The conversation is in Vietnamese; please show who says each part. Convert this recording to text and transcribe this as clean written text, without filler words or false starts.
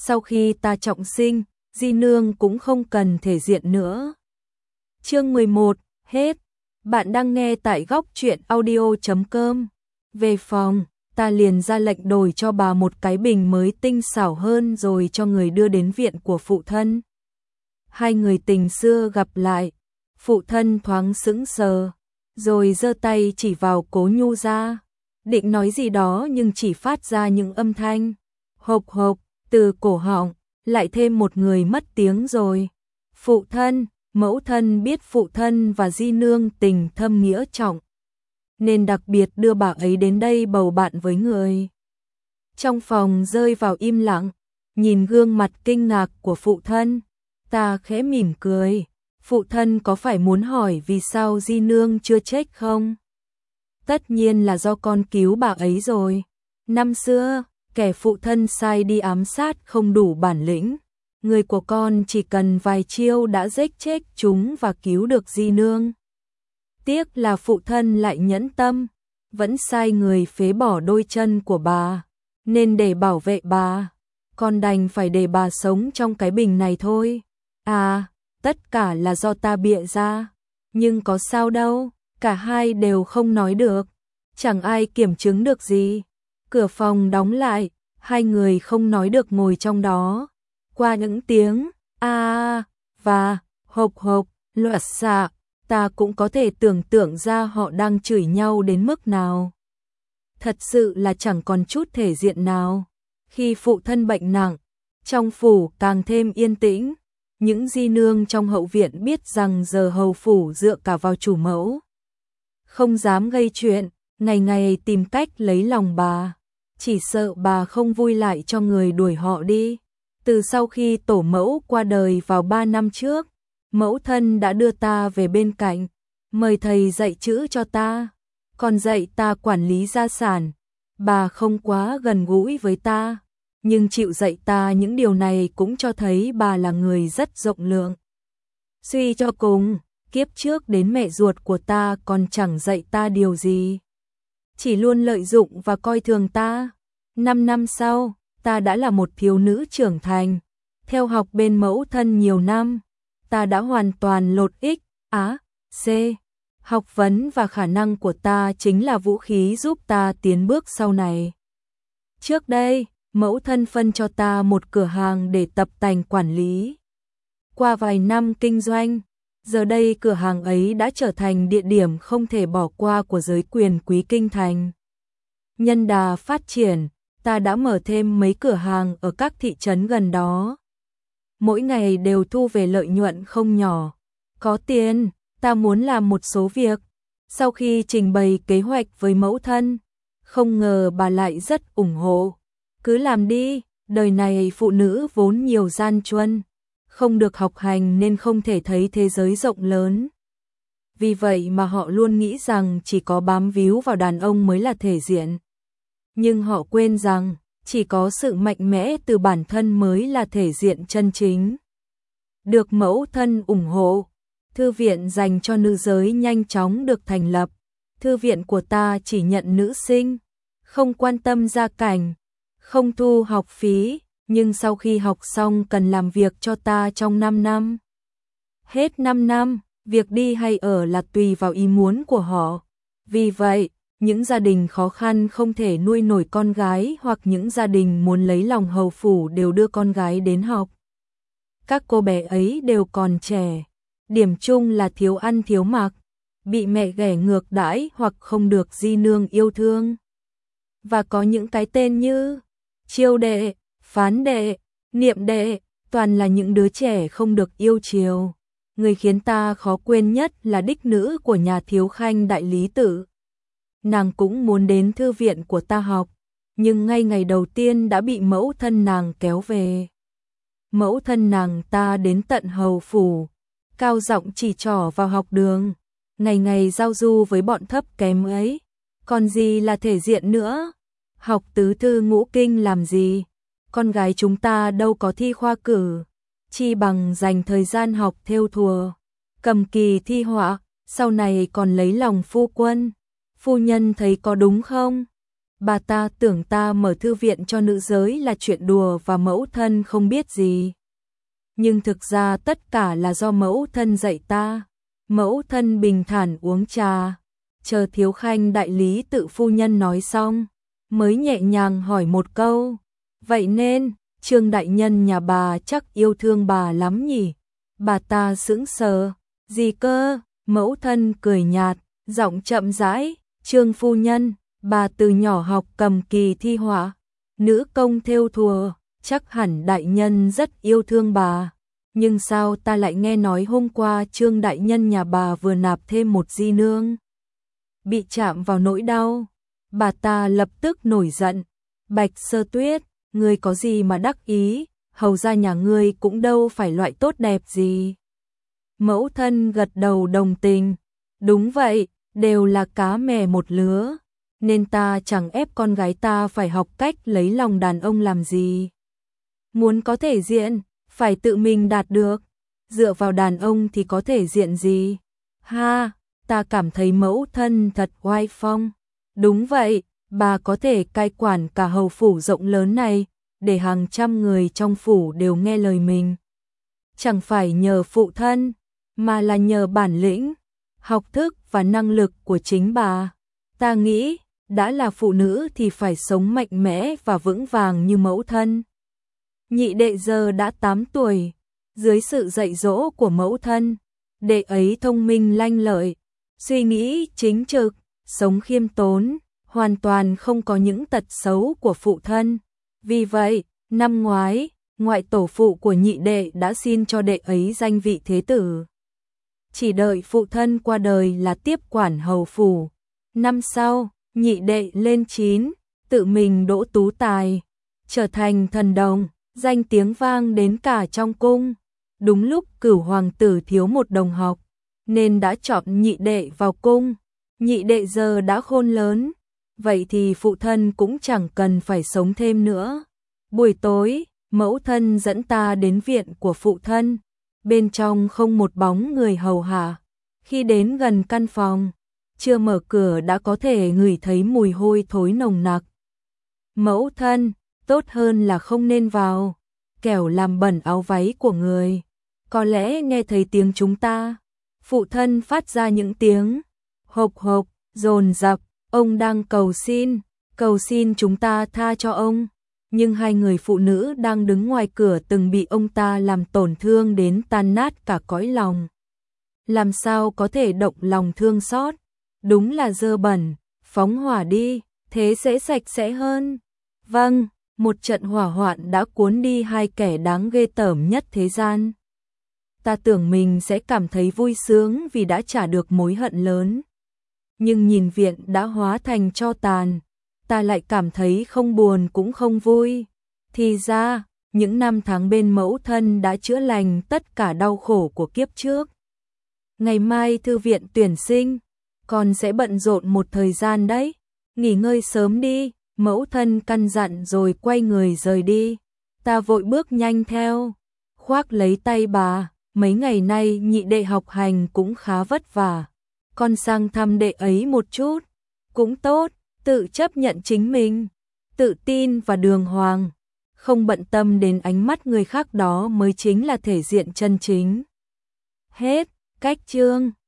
Speaker 1: sau khi ta trọng sinh, di nương cũng không cần thể diện nữa. Chương 11, hết. Bạn đang nghe tại góc truyện audio.com. Về phòng, ta liền ra lệnh đổi cho bà một cái bình mới tinh xảo hơn rồi cho người đưa đến viện của phụ thân. Hai người tình xưa gặp lại, phụ thân thoáng sững sờ, rồi giơ tay chỉ vào Cố Nhu ra, định nói gì đó nhưng chỉ phát ra những âm thanh hộc hộc từ cổ họng, lại thêm một người mất tiếng rồi. Phụ thân, mẫu thân biết phụ thân và di nương tình thâm nghĩa trọng, nên đặc biệt đưa bà ấy đến đây bầu bạn với người. Trong phòng rơi vào im lặng, nhìn gương mặt kinh ngạc của phụ thân, ta khẽ mỉm cười. Phụ thân có phải muốn hỏi vì sao di nương chưa chết không? Tất nhiên là do con cứu bà ấy rồi. Năm xưa, kẻ phụ thân sai đi ám sát không đủ bản lĩnh. Người của con chỉ cần vài chiêu đã giết chết chúng và cứu được di nương. Tiếc là phụ thân lại nhẫn tâm, vẫn sai người phế bỏ đôi chân của bà, nên để bảo vệ bà, con đành phải để bà sống trong cái bình này thôi. À, tất cả là do ta bịa ra, nhưng có sao đâu, cả hai đều không nói được, chẳng ai kiểm chứng được gì. Cửa phòng đóng lại, hai người không nói được ngồi trong đó. Qua những tiếng a và hộc hộc, loạt xạ, ta cũng có thể tưởng tượng ra họ đang chửi nhau đến mức nào. Thật sự là chẳng còn chút thể diện nào. Khi phụ thân bệnh nặng, trong phủ càng thêm yên tĩnh. Những di nương trong hậu viện biết rằng giờ hầu phủ dựa cả vào chủ mẫu, không dám gây chuyện, ngày ngày tìm cách lấy lòng bà, chỉ sợ bà không vui lại cho người đuổi họ đi. Từ sau khi tổ mẫu qua đời vào 3 năm trước, mẫu thân đã đưa ta về bên cạnh, mời thầy dạy chữ cho ta, còn dạy ta quản lý gia sản. Bà không quá gần gũi với ta, nhưng chịu dạy ta những điều này cũng cho thấy bà là người rất rộng lượng. Suy cho cùng, kiếp trước đến mẹ ruột của ta còn chẳng dạy ta điều gì, chỉ luôn lợi dụng và coi thường ta. 5 năm sau, ta đã là một thiếu nữ trưởng thành, theo học bên mẫu thân nhiều năm, ta đã hoàn toàn lột ích, C. Học vấn và khả năng của ta chính là vũ khí giúp ta tiến bước sau này. Trước đây, mẫu thân phân cho ta một cửa hàng để tập tành quản lý. Qua vài năm kinh doanh, giờ đây cửa hàng ấy đã trở thành địa điểm không thể bỏ qua của giới quyền quý kinh thành. Nhân đà phát triển, ta đã mở thêm mấy cửa hàng ở các thị trấn gần đó. Mỗi ngày đều thu về lợi nhuận không nhỏ. Có tiền, ta muốn làm một số việc. Sau khi trình bày kế hoạch với mẫu thân, không ngờ bà lại rất ủng hộ. Cứ làm đi, đời này phụ nữ vốn nhiều gian truân, không được học hành nên không thể thấy thế giới rộng lớn. Vì vậy mà họ luôn nghĩ rằng chỉ có bám víu vào đàn ông mới là thể diện. Nhưng họ quên rằng, chỉ có sự mạnh mẽ từ bản thân mới là thể diện chân chính. Được mẫu thân ủng hộ, thư viện dành cho nữ giới nhanh chóng được thành lập. Thư viện của ta chỉ nhận nữ sinh, không quan tâm gia cảnh, không thu học phí, nhưng sau khi học xong cần làm việc cho ta trong 5 năm. Hết 5 năm, việc đi hay ở là tùy vào ý muốn của họ. Vì vậy, những gia đình khó khăn không thể nuôi nổi con gái hoặc những gia đình muốn lấy lòng hầu phủ đều đưa con gái đến học. Các cô bé ấy đều còn trẻ, điểm chung là thiếu ăn thiếu mặc, bị mẹ ghẻ ngược đãi hoặc không được di nương yêu thương. Và có những cái tên như Chiêu đệ, Phán đệ, Niệm đệ, toàn là những đứa trẻ không được yêu chiều. Người khiến ta khó quên nhất là đích nữ của nhà thiếu khanh đại lý tự. Nàng cũng muốn đến thư viện của ta học, nhưng ngay ngày đầu tiên đã bị mẫu thân nàng kéo về. Mẫu thân nàng ta đến tận hầu phủ, cao giọng chỉ trỏ vào học đường, ngày ngày giao du với bọn thấp kém ấy, còn gì là thể diện nữa. Học tứ thư ngũ kinh làm gì? Con gái chúng ta đâu có thi khoa cử, chi bằng dành thời gian học thêu thùa, cầm kỳ thi họa, sau này còn lấy lòng phu quân. Phu nhân thấy có đúng không? Bà ta tưởng ta mở thư viện cho nữ giới là chuyện đùa và mẫu thân không biết gì. Nhưng thực ra tất cả là do mẫu thân dạy ta. Mẫu thân bình thản uống trà, chờ Thiếu Khanh đại lý tự phu nhân nói xong, mới nhẹ nhàng hỏi một câu. Vậy nên, Trương đại nhân nhà bà chắc yêu thương bà lắm nhỉ? Bà ta sững sờ. Gì cơ? Mẫu thân cười nhạt, giọng chậm rãi. Trương phu nhân, bà từ nhỏ học cầm kỳ thi họa, nữ công thêu thùa, chắc hẳn đại nhân rất yêu thương bà. Nhưng sao ta lại nghe nói hôm qua Trương đại nhân nhà bà vừa nạp thêm một di nương? Bị chạm vào nỗi đau, bà ta lập tức nổi giận. Bạch Sơ Tuyết, ngươi có gì mà đắc ý, hầu gia nhà ngươi cũng đâu phải loại tốt đẹp gì. Mẫu thân gật đầu đồng tình. Đúng vậy, đều là cá mè một lứa, nên ta chẳng ép con gái ta phải học cách lấy lòng đàn ông làm gì. Muốn có thể diện, phải tự mình đạt được, dựa vào đàn ông thì có thể diện gì. Ha, ta cảm thấy mẫu thân thật oai phong. Đúng vậy, bà có thể cai quản cả hầu phủ rộng lớn này, để hàng trăm người trong phủ đều nghe lời mình. Chẳng phải nhờ phụ thân, mà là nhờ bản lĩnh, học thức và năng lực của chính bà. Ta nghĩ, đã là phụ nữ thì phải sống mạnh mẽ và vững vàng như mẫu thân. Nhị đệ giờ đã 8 tuổi, dưới sự dạy dỗ của mẫu thân, đệ ấy thông minh lanh lợi, suy nghĩ chính trực, sống khiêm tốn, hoàn toàn không có những tật xấu của phụ thân. Vì vậy, năm ngoái, ngoại tổ phụ của nhị đệ đã xin cho đệ ấy danh vị thế tử. Chỉ đợi phụ thân qua đời là tiếp quản hầu phủ. Năm sau, nhị đệ lên 9, tự mình đỗ tú tài, trở thành thần đồng, danh tiếng vang đến cả trong cung. Đúng lúc Cửu hoàng tử thiếu một đồng học, nên đã chọn nhị đệ vào cung. Nhị đệ giờ đã khôn lớn, vậy thì phụ thân cũng chẳng cần phải sống thêm nữa. Buổi tối, mẫu thân dẫn ta đến viện của phụ thân. Bên trong không một bóng người hầu hạ. Khi đến gần căn phòng, chưa mở cửa đã có thể ngửi thấy mùi hôi thối nồng nặc. Mẫu thân, tốt hơn là không nên vào, kẻo làm bẩn áo váy của người. Có lẽ nghe thấy tiếng chúng ta. Phụ thân phát ra những tiếng hộc hộc, dồn dập. Ông đang cầu xin chúng ta tha cho ông. Nhưng hai người phụ nữ đang đứng ngoài cửa từng bị ông ta làm tổn thương đến tan nát cả cõi lòng. Làm sao có thể động lòng thương xót? Đúng là dơ bẩn, phóng hỏa đi, thế sẽ sạch sẽ hơn. Vâng, một trận hỏa hoạn đã cuốn đi hai kẻ đáng ghê tởm nhất thế gian. Ta tưởng mình sẽ cảm thấy vui sướng vì đã trả được mối hận lớn. Nhưng nhìn viện đã hóa thành tro tàn, ta lại cảm thấy không buồn cũng không vui. Thì ra, những năm tháng bên mẫu thân đã chữa lành tất cả đau khổ của kiếp trước. Ngày mai thư viện tuyển sinh, con sẽ bận rộn một thời gian đấy. Nghỉ ngơi sớm đi, mẫu thân căn dặn rồi quay người rời đi. Ta vội bước nhanh theo, khoác lấy tay bà. Mấy ngày nay nhị đệ học hành cũng khá vất vả. Con sang thăm đệ ấy một chút, cũng tốt, tự chấp nhận chính mình, tự tin và đường hoàng, không bận tâm đến ánh mắt người khác, đó mới chính là thể diện chân chính. Hết, cách chương.